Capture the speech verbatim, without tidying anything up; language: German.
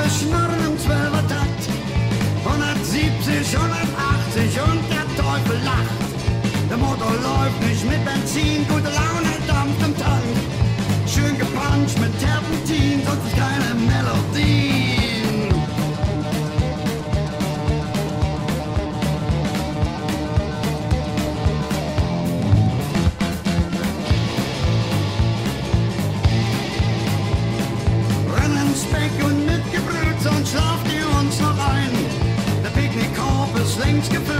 Schnurren im Zwölfertakt. hundertsiebzig, hundertachtzig und der Teufel lacht. Der Motor läuft nicht mit Benzin, gute Laune dampft im Tank. Schön gepanscht mit Terpentin, sonst ist keine Melodie. Rennen Speck und mit Gebrüht, sonst schlaft ihr uns noch ein. Der Picknickkorb ist längst gefüllt.